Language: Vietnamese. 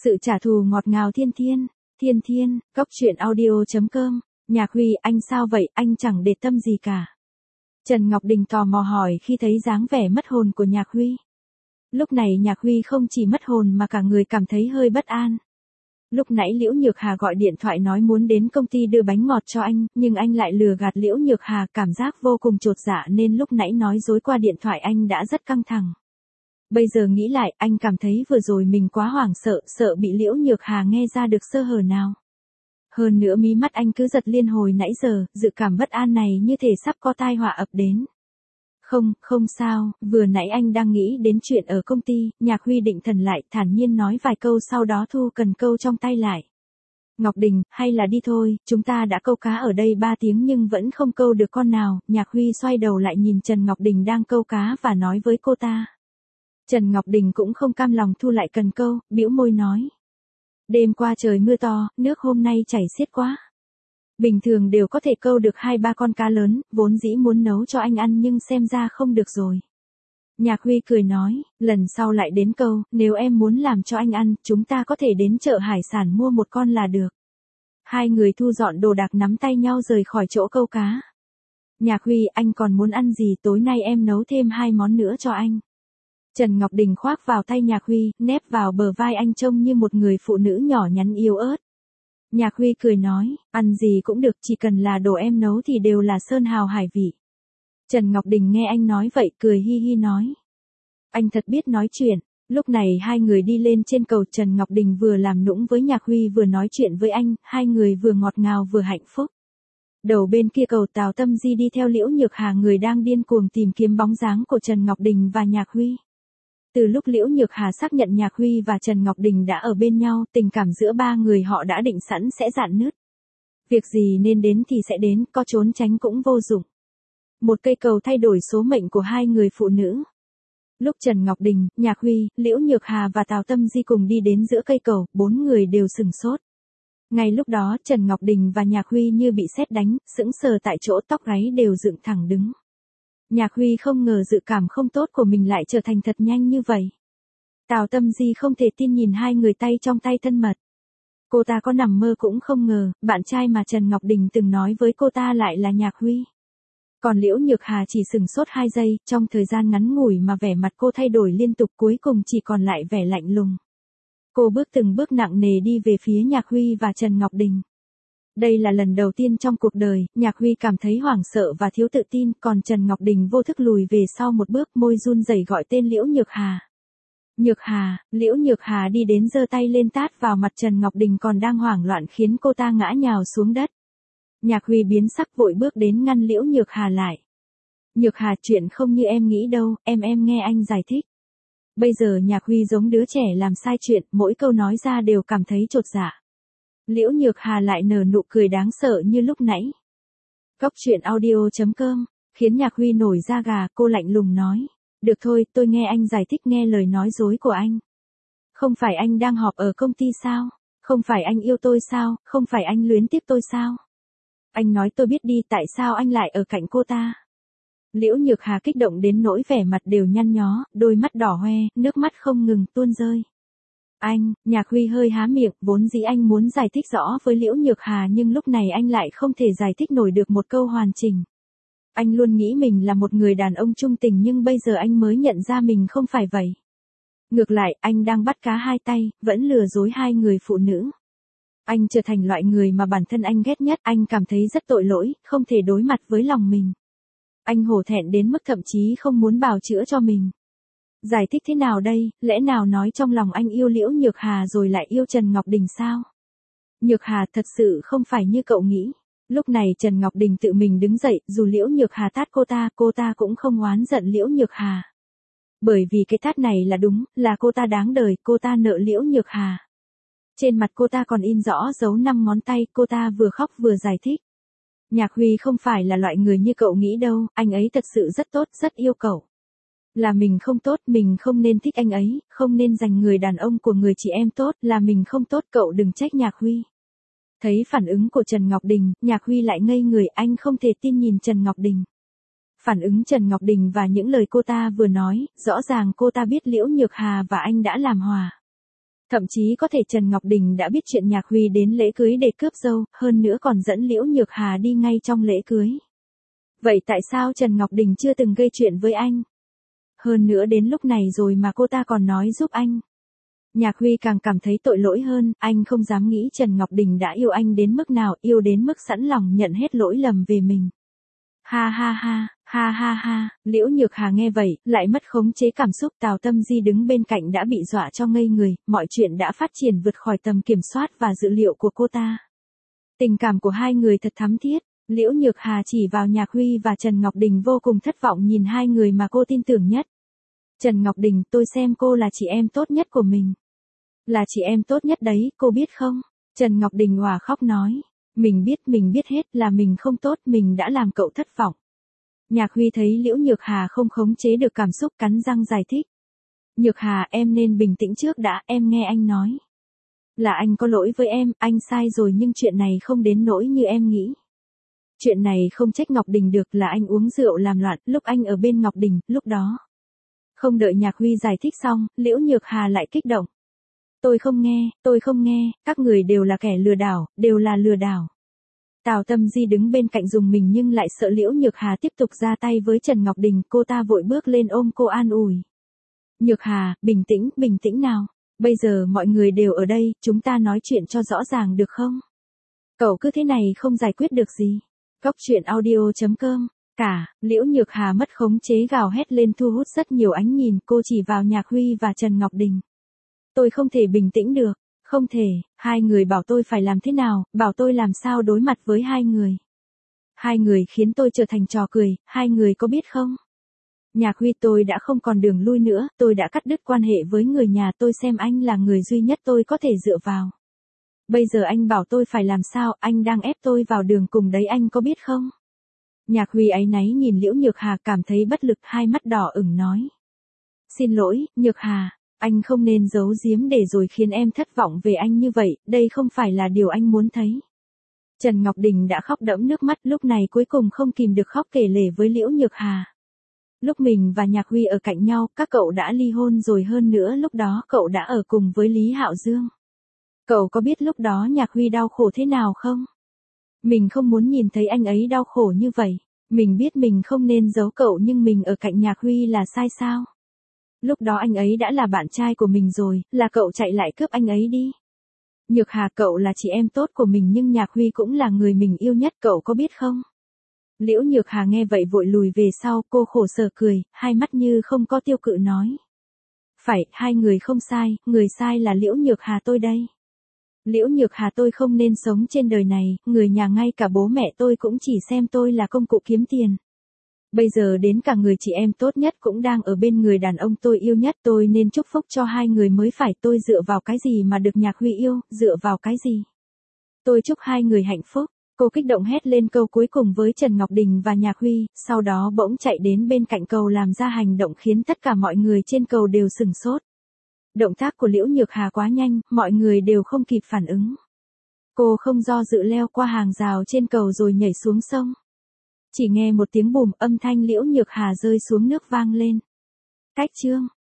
Sự trả thù ngọt ngào thiên thiên, thiên thiên, cốc truyện audio.com, Nhạc Huy anh sao vậy, anh chẳng để tâm gì cả. Trần Ngọc Đình tò mò hỏi khi thấy dáng vẻ mất hồn của Nhạc Huy. Lúc này Nhạc Huy không chỉ mất hồn mà cả người cảm thấy hơi bất an. Lúc nãy Liễu Nhược Hà gọi điện thoại nói muốn đến công ty đưa bánh ngọt cho anh, nhưng anh lại lừa gạt Liễu Nhược Hà, cảm giác vô cùng chột dạ nên lúc nãy nói dối qua điện thoại anh đã rất căng thẳng. Bây giờ nghĩ lại, anh cảm thấy vừa rồi mình quá hoảng sợ, sợ bị Liễu Nhược Hà nghe ra được sơ hở nào. Hơn nữa mí mắt anh cứ giật liên hồi nãy giờ, dự cảm bất an này như thể sắp có tai họa ập đến. Không sao, vừa nãy anh đang nghĩ đến chuyện ở công ty. Nhạc Huy định thần lại, thản nhiên nói vài câu sau đó thu cần câu trong tay lại. Ngọc Đình, hay là đi thôi, chúng ta đã câu cá ở đây 3 tiếng nhưng vẫn không câu được con nào. Nhạc Huy xoay đầu lại nhìn Trần Ngọc Đình đang câu cá và nói với cô ta. Trần Ngọc Đình cũng không cam lòng thu lại cần câu, bĩu môi nói. Đêm qua trời mưa to, nước hôm nay chảy xiết quá. Bình thường đều có thể câu được 2-3 con cá lớn, vốn dĩ muốn nấu cho anh ăn nhưng xem ra không được rồi. Nhạc Huy cười nói, lần sau lại đến câu, nếu em muốn làm cho anh ăn, chúng ta có thể đến chợ hải sản mua một con là được. Hai người thu dọn đồ đạc nắm tay nhau rời khỏi chỗ câu cá. Nhạc Huy, anh còn muốn ăn gì, tối nay em nấu thêm 2 món nữa cho anh. Trần Ngọc Đình khoác vào tay Nhạc Huy, nép vào bờ vai anh trông như một người phụ nữ nhỏ nhắn yếu ớt. Nhạc Huy cười nói, ăn gì cũng được, chỉ cần là đồ em nấu thì đều là sơn hào hải vị. Trần Ngọc Đình nghe anh nói vậy cười hi hi nói. Anh thật biết nói chuyện. Lúc này hai người đi lên trên cầu, Trần Ngọc Đình vừa làm nũng với Nhạc Huy vừa nói chuyện với anh, hai người vừa ngọt ngào vừa hạnh phúc. Đầu bên kia cầu Tào Tâm Di đi theo Liễu Nhược Hà, người đang điên cuồng tìm kiếm bóng dáng của Trần Ngọc Đình và Nhạc Huy. Từ lúc Liễu Nhược Hà xác nhận Nhạc Huy và Trần Ngọc Đình đã ở bên nhau, tình cảm giữa ba người họ đã định sẵn sẽ rạn nứt. Việc gì nên đến thì sẽ đến, có trốn tránh cũng vô dụng. Một cây cầu thay đổi số mệnh của hai người phụ nữ. Lúc Trần Ngọc Đình, Nhạc Huy, Liễu Nhược Hà và Tào Tâm Di cùng đi đến giữa cây cầu, 4 người đều sừng sốt. Ngay lúc đó Trần Ngọc Đình và Nhạc Huy như bị sét đánh, sững sờ tại chỗ, tóc gáy đều dựng thẳng đứng. Nhạc Huy không ngờ dự cảm không tốt của mình lại trở thành thật nhanh như vậy. Tào Tâm Di không thể tin nhìn hai người tay trong tay thân mật. Cô ta có nằm mơ cũng không ngờ, bạn trai mà Trần Ngọc Đình từng nói với cô ta lại là Nhạc Huy. Còn Liễu Nhược Hà chỉ sừng sốt 2 giây, trong thời gian ngắn ngủi mà vẻ mặt cô thay đổi liên tục, cuối cùng chỉ còn lại vẻ lạnh lùng. Cô bước từng bước nặng nề đi về phía Nhạc Huy và Trần Ngọc Đình. Đây là lần đầu tiên trong cuộc đời, Nhạc Huy cảm thấy hoảng sợ và thiếu tự tin, còn Trần Ngọc Đình vô thức lùi về sau một bước, môi run rẩy gọi tên Liễu Nhược Hà. Nhược Hà, Liễu Nhược Hà đi đến giơ tay lên tát vào mặt Trần Ngọc Đình còn đang hoảng loạn khiến cô ta ngã nhào xuống đất. Nhạc Huy biến sắc vội bước đến ngăn Liễu Nhược Hà lại. Nhược Hà, chuyện không như em nghĩ đâu, em nghe anh giải thích. Bây giờ Nhạc Huy giống đứa trẻ làm sai chuyện, mỗi câu nói ra đều cảm thấy chột dạ. Liễu Nhược Hà lại nở nụ cười đáng sợ như lúc nãy. Cốc truyện audio.com, khiến Nhạc Huy nổi da gà, cô lạnh lùng nói. Được thôi, tôi nghe anh giải thích, nghe lời nói dối của anh. Không phải anh đang họp ở công ty sao? Không phải anh yêu tôi sao? Không phải anh luyến tiếc tôi sao? Anh nói tôi biết đi, tại sao anh lại ở cạnh cô ta? Liễu Nhược Hà kích động đến nỗi vẻ mặt đều nhăn nhó, đôi mắt đỏ hoe, nước mắt không ngừng tuôn rơi. Anh, Nhạc Huy hơi há miệng, vốn dĩ anh muốn giải thích rõ với Liễu Nhược Hà nhưng lúc này anh lại không thể giải thích nổi được một câu hoàn chỉnh. Anh luôn nghĩ mình là một người đàn ông trung tình nhưng bây giờ anh mới nhận ra mình không phải vậy. Ngược lại, anh đang bắt cá hai tay, vẫn lừa dối hai người phụ nữ. Anh trở thành loại người mà bản thân anh ghét nhất, anh cảm thấy rất tội lỗi, không thể đối mặt với lòng mình. Anh hổ thẹn đến mức thậm chí không muốn bào chữa cho mình. Giải thích thế nào đây, lẽ nào nói trong lòng anh yêu Liễu Nhược Hà rồi lại yêu Trần Ngọc Đình sao? Nhược Hà, thật sự không phải như cậu nghĩ. Lúc này Trần Ngọc Đình tự mình đứng dậy, dù Liễu Nhược Hà tát cô ta cũng không oán giận Liễu Nhược Hà. Bởi vì cái tát này là đúng, là cô ta đáng đời, cô ta nợ Liễu Nhược Hà. Trên mặt cô ta còn in rõ dấu 5 ngón tay, cô ta vừa khóc vừa giải thích. Nhạc Huy không phải là loại người như cậu nghĩ đâu, anh ấy thật sự rất tốt, rất yêu cậu. Là mình không tốt, mình không nên thích anh ấy, không nên giành người đàn ông của người chị em tốt, là mình không tốt, cậu đừng trách Nhạc Huy. Thấy phản ứng của Trần Ngọc Đình, Nhạc Huy lại ngây người, anh không thể tin nhìn Trần Ngọc Đình. Phản ứng Trần Ngọc Đình và những lời cô ta vừa nói, rõ ràng cô ta biết Liễu Nhược Hà và anh đã làm hòa. Thậm chí có thể Trần Ngọc Đình đã biết chuyện Nhạc Huy đến lễ cưới để cướp dâu, hơn nữa còn dẫn Liễu Nhược Hà đi ngay trong lễ cưới. Vậy tại sao Trần Ngọc Đình chưa từng gây chuyện với anh? Hơn nữa đến lúc này rồi mà cô ta còn nói giúp anh. Nhạc Huy càng cảm thấy tội lỗi hơn, anh không dám nghĩ Trần Ngọc Đình đã yêu anh đến mức nào, yêu đến mức sẵn lòng nhận hết lỗi lầm về mình. Ha ha ha, ha ha ha, Liễu Nhược Hà nghe vậy, lại mất khống chế cảm xúc. Tào Tâm Di đứng bên cạnh đã bị dọa cho ngây người, mọi chuyện đã phát triển vượt khỏi tầm kiểm soát và dự liệu của cô ta. Tình cảm của hai người thật thắm thiết, Liễu Nhược Hà chỉ vào Nhạc Huy và Trần Ngọc Đình vô cùng thất vọng nhìn hai người mà cô tin tưởng nhất. Trần Ngọc Đình, tôi xem cô là chị em tốt nhất của mình. Là chị em tốt nhất đấy, cô biết không? Trần Ngọc Đình òa khóc nói. Mình biết hết là mình không tốt, mình đã làm cậu thất vọng. Nhạc Huy thấy Liễu Nhược Hà không khống chế được cảm xúc cắn răng giải thích. Nhược Hà, em nên bình tĩnh trước đã, em nghe anh nói. Là anh có lỗi với em, anh sai rồi nhưng chuyện này không đến nỗi như em nghĩ. Chuyện này không trách Ngọc Đình được, là anh uống rượu làm loạn, lúc anh ở bên Ngọc Đình, lúc đó. Không đợi Nhạc Huy giải thích xong, Liễu Nhược Hà lại kích động. Tôi không nghe, các người đều là kẻ lừa đảo, đều là lừa đảo. Tào Tâm Di đứng bên cạnh dùng mình nhưng lại sợ Liễu Nhược Hà tiếp tục ra tay với Trần Ngọc Đình, cô ta vội bước lên ôm cô an ủi. Nhược Hà, bình tĩnh nào. Bây giờ mọi người đều ở đây, chúng ta nói chuyện cho rõ ràng được không? Cậu cứ thế này không giải quyết được gì. Cóc truyện audio.com. Liễu Nhược Hà mất khống chế gào hét lên thu hút rất nhiều ánh nhìn, cô chỉ vào Nhạc Huy và Trần Ngọc Đình. Tôi không thể bình tĩnh được, không thể, hai người bảo tôi phải làm thế nào, bảo tôi làm sao đối mặt với hai người. Hai người khiến tôi trở thành trò cười, hai người có biết không? Nhạc Huy, tôi đã không còn đường lui nữa, tôi đã cắt đứt quan hệ với người nhà, tôi xem anh là người duy nhất tôi có thể dựa vào. Bây giờ anh bảo tôi phải làm sao, anh đang ép tôi vào đường cùng đấy, anh có biết không? Nhạc Huy áy náy nhìn Liễu Nhược Hà cảm thấy bất lực, hai mắt đỏ ửng nói. Xin lỗi, Nhược Hà, anh không nên giấu giếm để rồi khiến em thất vọng về anh như vậy, đây không phải là điều anh muốn thấy. Trần Ngọc Đình đã khóc đẫm nước mắt, lúc này cuối cùng không kìm được khóc kể lể với Liễu Nhược Hà. Lúc mình và Nhạc Huy ở cạnh nhau, các cậu đã ly hôn rồi, hơn nữa lúc đó cậu đã ở cùng với Lý Hạo Dương. Cậu có biết lúc đó Nhạc Huy đau khổ thế nào không? Mình không muốn nhìn thấy anh ấy đau khổ như vậy. Mình biết mình không nên giấu cậu nhưng mình ở cạnh Nhạc Huy là sai sao? Lúc đó anh ấy đã là bạn trai của mình rồi, là cậu chạy lại cướp anh ấy đi. Nhược Hà, cậu là chị em tốt của mình nhưng Nhạc Huy cũng là người mình yêu nhất, cậu có biết không? Liễu Nhược Hà nghe vậy vội lùi về sau, cô khổ sở cười, hai mắt như không có tiêu cự nói. Phải, hai người không sai, người sai là Liễu Nhược Hà tôi đây. Liễu Nhược Hà, tôi không nên sống trên đời này, người nhà ngay cả bố mẹ tôi cũng chỉ xem tôi là công cụ kiếm tiền. Bây giờ đến cả người chị em tốt nhất cũng đang ở bên người đàn ông tôi yêu nhất, tôi nên chúc phúc cho hai người mới phải, tôi dựa vào cái gì mà được Nhạc Huy yêu, dựa vào cái gì? Tôi chúc hai người hạnh phúc. Cô kích động hét lên câu cuối cùng với Trần Ngọc Đình và Nhạc Huy, sau đó bỗng chạy đến bên cạnh cầu làm ra hành động khiến tất cả mọi người trên cầu đều sửng sốt. Động tác của Liễu Nhược Hà quá nhanh, mọi người đều không kịp phản ứng. Cô không do dự leo qua hàng rào trên cầu rồi nhảy xuống sông. Chỉ nghe một tiếng bùm, âm thanh Liễu Nhược Hà rơi xuống nước vang lên. Cách chương